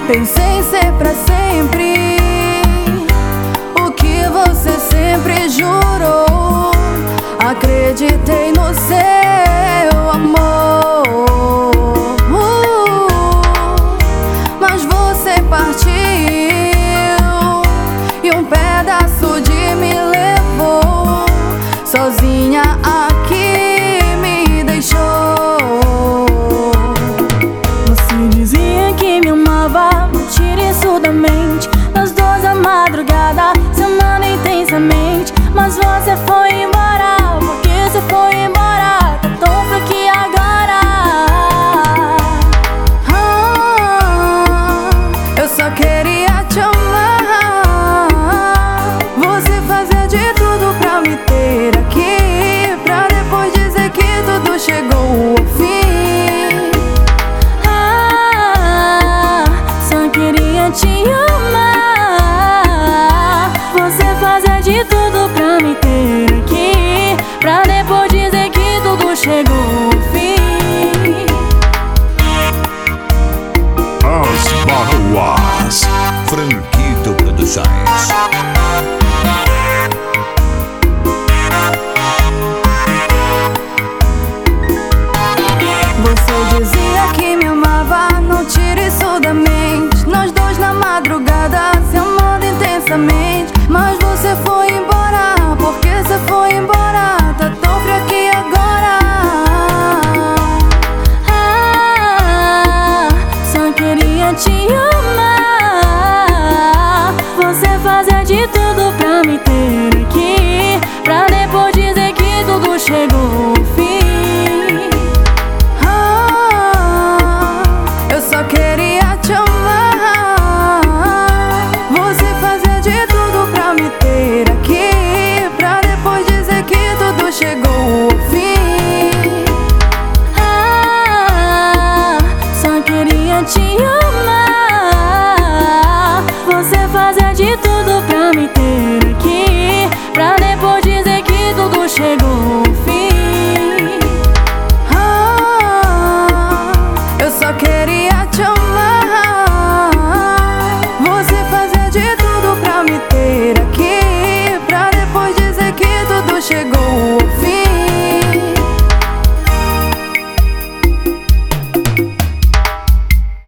Pensei em ser pra sempre o que você sempre jurou. Acreditei no seu amor, mas você partiu e um pedaço de me levou. Sozinha aqui me deixou. Você dizia que me amava, não tire isso da mente. Nós dois à madrugada, se amando intensamente. Mas você foi embora, porque você foi embora. Tá tão frio agora. Eu só queria te amar. Você fazia de tudo pra me ter aqui, pra depois dizer que tudo chegou ao fim. Só queria te amar. Você fazia de tudo pra me ter aqui, pra depois dizer que tudo chegou ao fim. As Baruas, Franquito Produções. Você dizia que me amava, não tire isso da mente. Nós dois na madrugada, se amando intensamente. Mas você foi embora, porque você foi embora. Tá tão frio aqui agora. Só queria te amar. Você fazia de tudo pra me ter aqui, pra depois dizer que tudo chegou ao fim. Eu só queria te amar. Você fazia de tudo pra me ter aqui, pra depois dizer que tudo chegou ao fim. Só queria te amar.